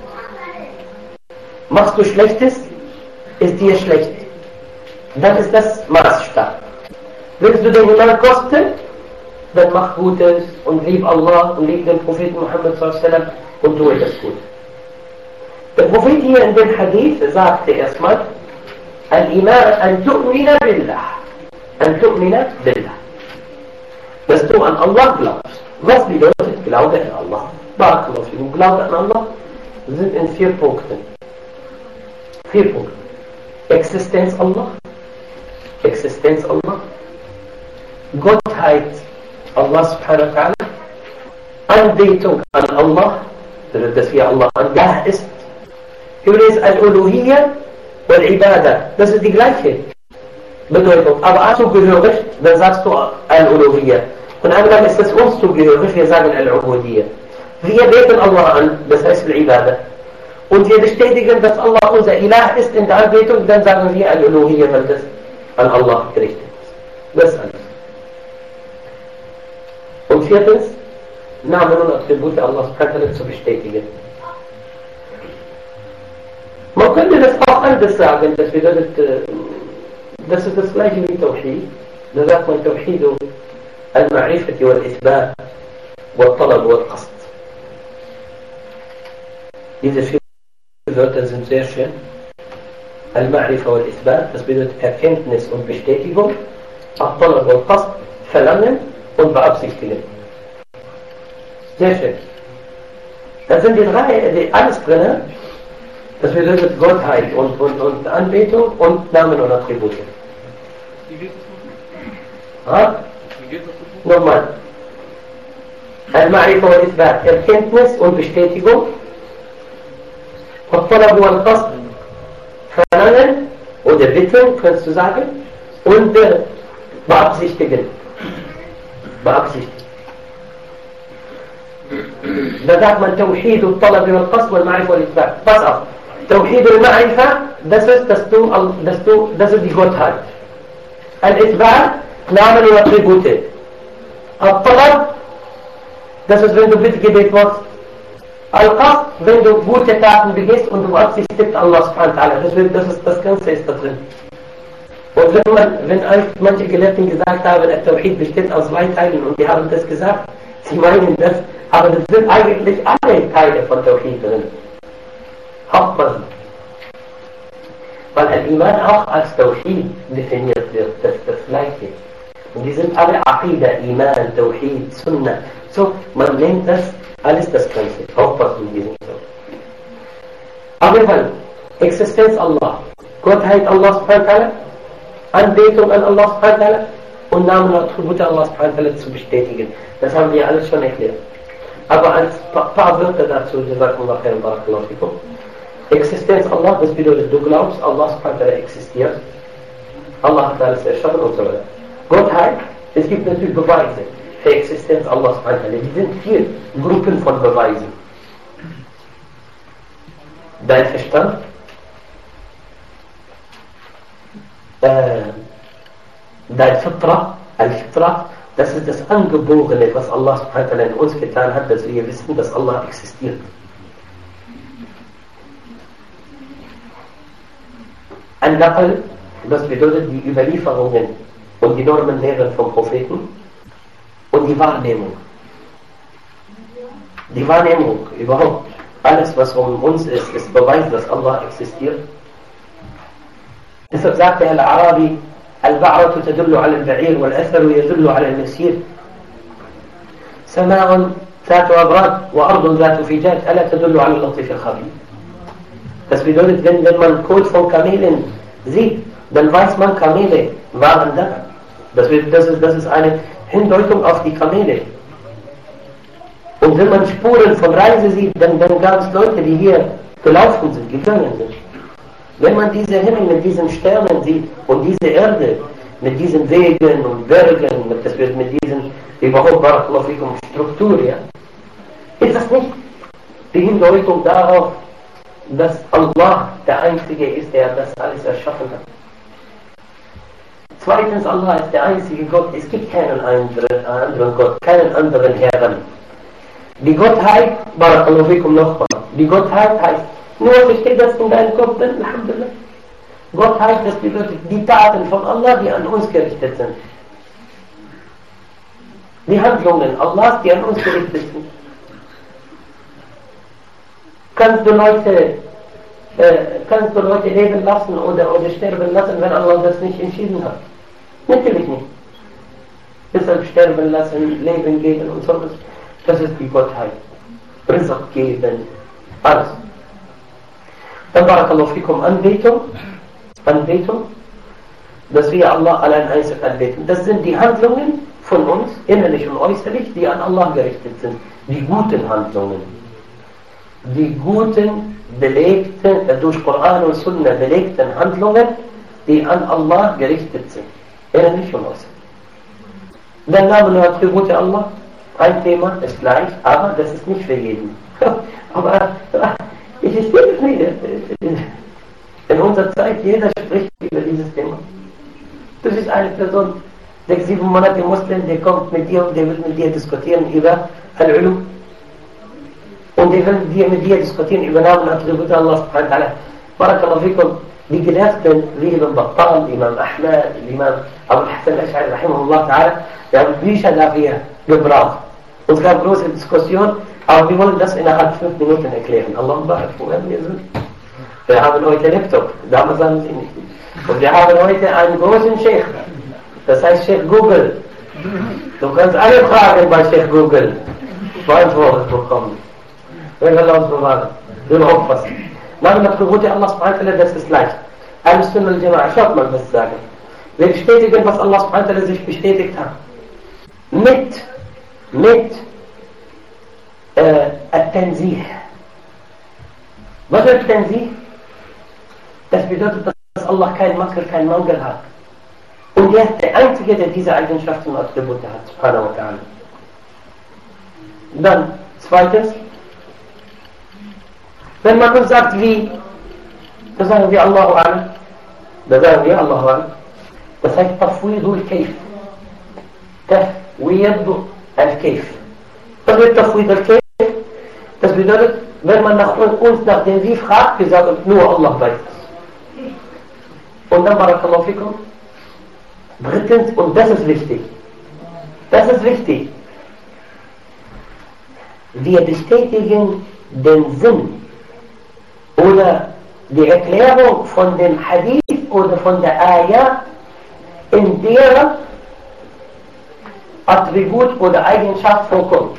A: Machst du Schlechtes, ist dir schlecht. Dann ist das Maßstab. Willst du den Iman kosten? Dann mach Gutes und lieb Allah und lieb den Propheten Muhammad sallallahu alaihi wasallam und tue das gut. Der Prophet hier in dem Hadith sagte erstmal, Al-Iman an tu'mina billah. An tu'mina billah. Dass du an Allah glaubst. Was bedeutet Glaube an Allah? Barakallahu fikum. Glaube an Allah sind in 4 Punkten. 4 Punkte. Existenz Allah. Existenz Allah. Gottheit Allah subhanahu wa ta'ala. Anbetung an Allah. Dass wir Allah anbeten ist. Übrigens Al-Uluhiyya wal-Ibadah. Das ist die gleiche Bedeutung. Aber zugehörig, dann sagst du Al-Uluhiyya. Und einmal ist es uns zugehörig, wir sagen Al-Ubudiyya. Wir beten Allah an, das heißt Al-Ibadah. Und wir bestätigen, dass Allah unser Ilah ist in der Anbetung, dann sagen wir Al-Uluhiyya, weil das an Allah gerichtet ist. Das ist alles. Und viertens, Namen und Attribute Allah zu bestätigen. Man könnte das auch anders sagen, das bedeutet, das ist das gleiche wie Tawhid. Da sagt man Tawhid al-Ma'rifati wal-Ithbat wal-Talab wal-Qasd. Diese 4 Wörter sind sehr schön. Al-Ma'rifa wal-Ithbat, das bedeutet Erkenntnis und Bestätigung. Al-Talab wal-Qasd, Verlangen und Beabsichtigen. Sehr schön. Da sind die alles drin. Das bedeutet Gottheit und Anbetung und Namen und Attribute.
B: Wie geht das noch?
A: Nochmal. Al-Ma'rifa wal-Ithbat, Erkenntnis und Bestätigung. Al-Talab wal-Qasd, Verlangen oder Bitten, kannst du sagen. Und Beabsichtigen. Beabsichtigen. Da sagt man Tawhid al-Talab wal-Qasd wal-Ma'rifa wal-Ithbat. Pass auf. Tawhid al-Ma'rifa, das ist die Gottheit. Al-Ithbat, Namen und Attribute. Al-Talab, das ist, wenn du Bittgebet machst. Al-Qasd, wenn du gute Taten begehst und du beabsichtigst Allah subhanahu wa ta'ala. Das Ganze ist da drin. Und wenn manche Gelehrten gesagt haben, der Tawhid besteht aus 2 Teilen und die haben das gesagt, sie meinen das, aber das sind eigentlich alle Teile von Tawhid drin. Hauptmann. weil Al-Iman auch als Tawhid definiert wird, das Gleiche. Und die sind alle Aqidah, Iman, Tawhid, Sunnah. So, man nennt das alles das Ganze. Aufpassen mit diesem so. Aber dann, Existenz Allah, Gottheit Allah subhanahu wa ta'ala, Anbetung an Allah subhanahu wa ta'ala und Namen und Attribute Allah subhanahu wa ta'ala zu bestätigen. Das haben wir alles schon erklärt. Aber ein paar Wörter dazu, Jazakumullah khairan, barakallahu fikum. Existenz Allah, das bedeutet, du glaubst, Allah subhanahu wa ta'ala existiert. Allah hat alles erschaffen und so weiter. Gottheit, es gibt natürlich Beweise für Existenz Allah subhanahu wa ta'ala. Die sind 4 Gruppen von Beweisen. Dein Verstand, dein Fitra, Al-Fitra, das ist das Angeborene, was Allah subhanahu wa ta'ala in uns getan hat, dass wir wissen, dass Allah existiert. Al-Naql, das bedeutet die Überlieferungen und die Normenlehren vom Propheten und die Wahrnehmung. Die Wahrnehmung überhaupt. Alles, was um uns ist Beweis, dass Allah existiert. Deshalb sagte Al-Arabi, Al-Ba'ratu tadullu ala al-Ba'ir wal-Atharu yadullu ala al-Masir. Sama'un ذات أبراج وأرض ذات فجاج ألا تدل على اللطيف الخبير. Das bedeutet, wenn man Kot von Kamelen sieht, dann weiß man, Kamele waren da. Das ist eine Hindeutung auf die Kamele. Und wenn man Spuren von Reise sieht, dann gab es Leute, die hier gelaufen sind, gegangen sind. Wenn man diese Himmel mit diesen Sternen sieht und diese Erde mit diesen Wegen und Bergen, mit diesen überhaupt barakallahu fikum Struktur, ja, ist das nicht die Hindeutung darauf, dass Allah der Einzige ist, der das alles erschaffen hat. Zweitens, Allah ist der einzige Gott, es gibt keinen anderen Gott, keinen anderen Herrn. Die Gottheit, barakallahu fikum nochmal, die Gottheit heißt, nur versteht das in deinem Kopf, dann Alhamdulillah. Gottheit, das bedeutet die Taten von Allah, die an uns gerichtet sind. Die Handlungen Allahs, die an uns gerichtet sind. Kannst du Leute leben lassen oder sterben lassen, wenn Allah das nicht entschieden hat? Natürlich nicht. Deshalb sterben lassen, Leben geben und so was. Das ist die Gottheit. Rizq geben, alles. Dann barakallahu fikum Anbetung, dass wir Allah allein einzig anbeten. Das sind die Handlungen von uns, innerlich und äußerlich, die an Allah gerichtet sind. Die guten Handlungen. Die guten, belegten, durch Koran und Sunna belegten Handlungen, die an Allah gerichtet sind. Innerlich und äußerlich. Der Name und Attribute Allah, ein Thema ist gleich, aber das ist nicht für jeden. Aber ich verstehe das nicht. In unserer Zeit, jeder spricht über dieses Thema. Du bist eine Person, 6-7 Monate Muslim, der kommt mit dir und der will mit dir diskutieren über Al-Ulum. Und der will mit dir diskutieren über Namen und Attribute Allah subhanahu wa ta'ala. Barakallahu fikum, die Gelehrten wie Ibn Battal, Imam Ahmad, Imam Abu Hassan al-Ash'ari rahimahullah ta'ala, wir haben Bücher dafür gebraucht. Und es gab große Diskussion, aber wir wollen das innerhalb 5 Minuten erklären. Allahumma barik, wo wir sind. Wir haben heute Laptop, damals haben sie nicht. Und wir haben heute einen großen Sheikh, das heißt Sheikh Google. Du kannst alle Fragen bei Sheikh Google beantwortet bekommen. Wenn wir uns bewahren, wir müssen aufpassen. Namen und Attribute Allah subhanahu wa ta'ala, das ist leicht. Al-Sunnah al-Jama'a, schaut mal, was sagen. Wir bestätigen, was Allah subhanahu wa ta'ala sich bestätigt hat. Mit Al-Tanzih. Was ist Tanzih? Das bedeutet, dass Allah keinen Makel, keinen Mangel hat. Und er ist der Einzige, der diese Eigenschaften und Attribute hat, subhanahu wa ta'ala. Dann, zweitens, wenn man uns sagt, wie, da sagen wir Allahu A'lam. Das heißt Tafwid al-Kayf. Tafwid al-Kayf. Was wird Tafwid al-Kayf? Das bedeutet, wenn man uns nach dem Wie fragt, wir sagen, nur Allah weiß es. Und dann barakallahu fikum. Drittens, und das ist wichtig. Wir bestätigen den Sinn oder die Erklärung von dem Hadith oder von der Ayah, in der Attribut oder Eigenschaft vorkommt.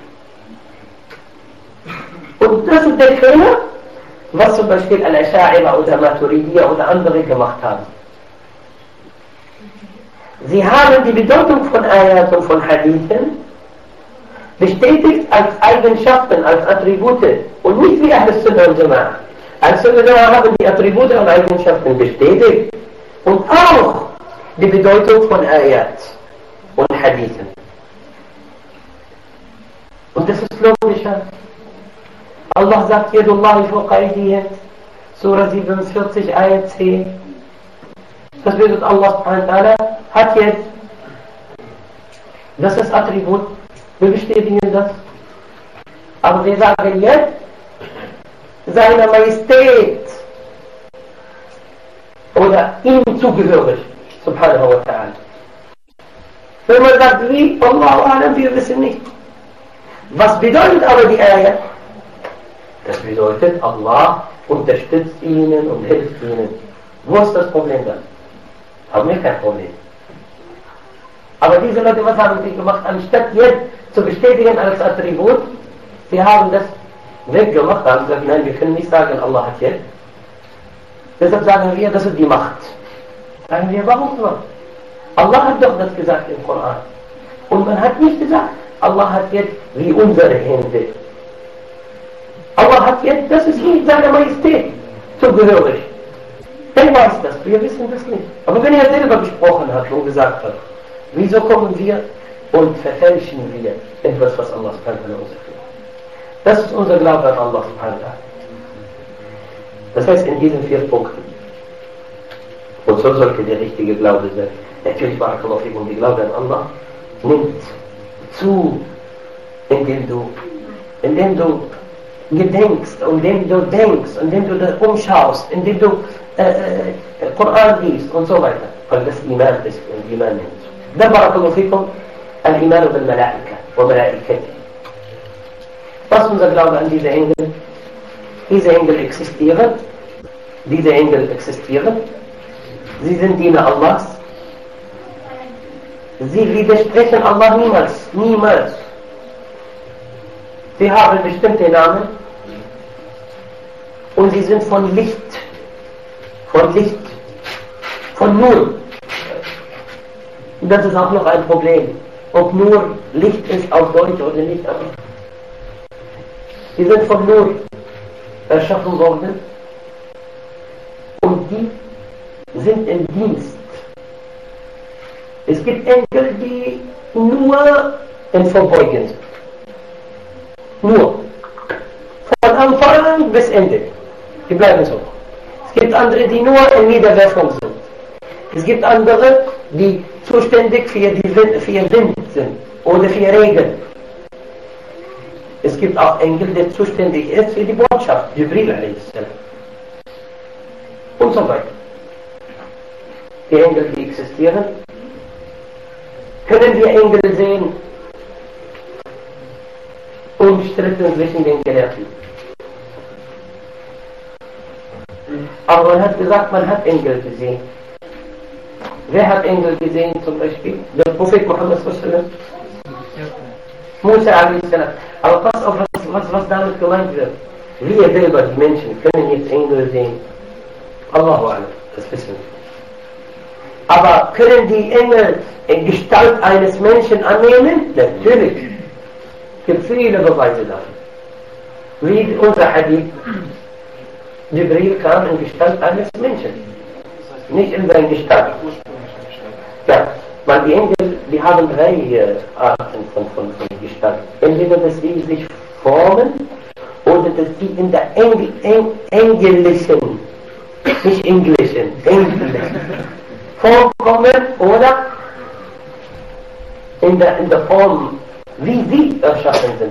A: Und das ist der Fehler, was zum Beispiel Al-Asha'ira oder Maturidiyya oder andere gemacht haben. Sie haben die Bedeutung von Ayat und von Hadithen bestätigt als Eigenschaften, als Attribute und nicht wie Ahl-Sunnah und Jama'ah. Ahl-Sunnah und Jama'ah haben die Attribute und Eigenschaften bestätigt und auch die Bedeutung von Ayat und Hadithen. Und das ist logischer. Allah sagt, Yadullahi fawqa aydihim, Surah 47, Ayat 10. Das bedeutet, Allah subhanahu wa ta'ala hat jetzt, das ist Attribut, wir bestätigen das. Aber wir sagen jetzt, seiner Majestät oder ihm zugehörig, subhanahu wa ta'ala. Wenn man sagt, wie, Allahu a'lam, wir wissen nicht. Was bedeutet aber die Ayat? Das bedeutet, Allah unterstützt ihnen und hilft ihnen. Wo ist das Problem dann? Haben wir kein Problem. Aber diese Leute, was haben sie gemacht? Anstatt jetzt zu bestätigen als Attribut, sie haben das weggemacht, haben gesagt, nein, wir können nicht sagen, Allah hat jetzt. Deshalb sagen wir, das ist die Macht. Sagen wir, warum so? Allah hat doch das gesagt im Koran. Und man hat nicht gesagt, Allah hat jetzt wie unsere Hände. Allah hat jetzt, das ist nicht seiner Majestät zugehörig. Er weiß das, wir wissen das nicht. Aber wenn er selber gesprochen hat und gesagt hat, wieso kommen wir und verfälschen wir etwas, was Allah subhanahu wa ta'ala uns erklärt? Das ist unser Glaube an Allah subhanahu wa ta'ala. Das heißt, in diesen 4 Punkten. Und so sollte der richtige Glaube sein. Natürlich war die Glaube an Allah nimmt zu, indem du gedenkst, indem du denkst, indem du das umschaust, indem du Koran liest und so weiter. Weil das Iman ist und Iman nimmt. Da barakallahu fikum al-Iman bil Malaika wa Malaikati. Was ist unser Glaube an diese Engel? Diese Engel existieren. Diese Engel existieren. Sie sind Diener Allahs. Sie widersprechen Allah niemals. Niemals. Sie haben bestimmte Namen. Und sie sind von Licht. Von Licht. Von Nur. Das ist auch noch ein Problem. Ob nur Licht ist auf Deutsch oder nicht. Aber sie sind von Nur erschaffen worden. Und die sind im Dienst. Es gibt Engel, die nur im Verbeugen sind. Nur. Von Anfang bis Ende. Die bleiben so. Es gibt andere, die nur in Niederwerfung sind. Es gibt andere, die zuständig für Wind sind oder für Regen. Es gibt auch Engel, der zuständig ist für die Botschaft, Jibril a.s. und so weiter. Die Engel, die existieren. Können wir Engel sehen? Umstritten zwischen den Gelehrten. Aber man hat gesagt, man hat Engel gesehen. Wer hat Engel gesehen zum Beispiel? Der Prophet Muhammad s.a.w. Musa a.s. Aber pass auf, was damit gemeint wird. Wir selber, die Menschen, können jetzt Engel sehen. Allahu a'lam, das wissen wir. Aber können die Engel in Gestalt eines Menschen annehmen? Natürlich. Es gibt viele Beweise dafür. Wie unser Hadith. Jibril kam in Gestalt eines Menschen. Nicht in seiner Gestalt. Ja, weil die Engel, die haben 3 Arten von Gestalt. Entweder, dass sie sich formen oder dass sie in der englischen, nicht englischen, englischen Form kommen oder in der Form, wie sie erschaffen sind.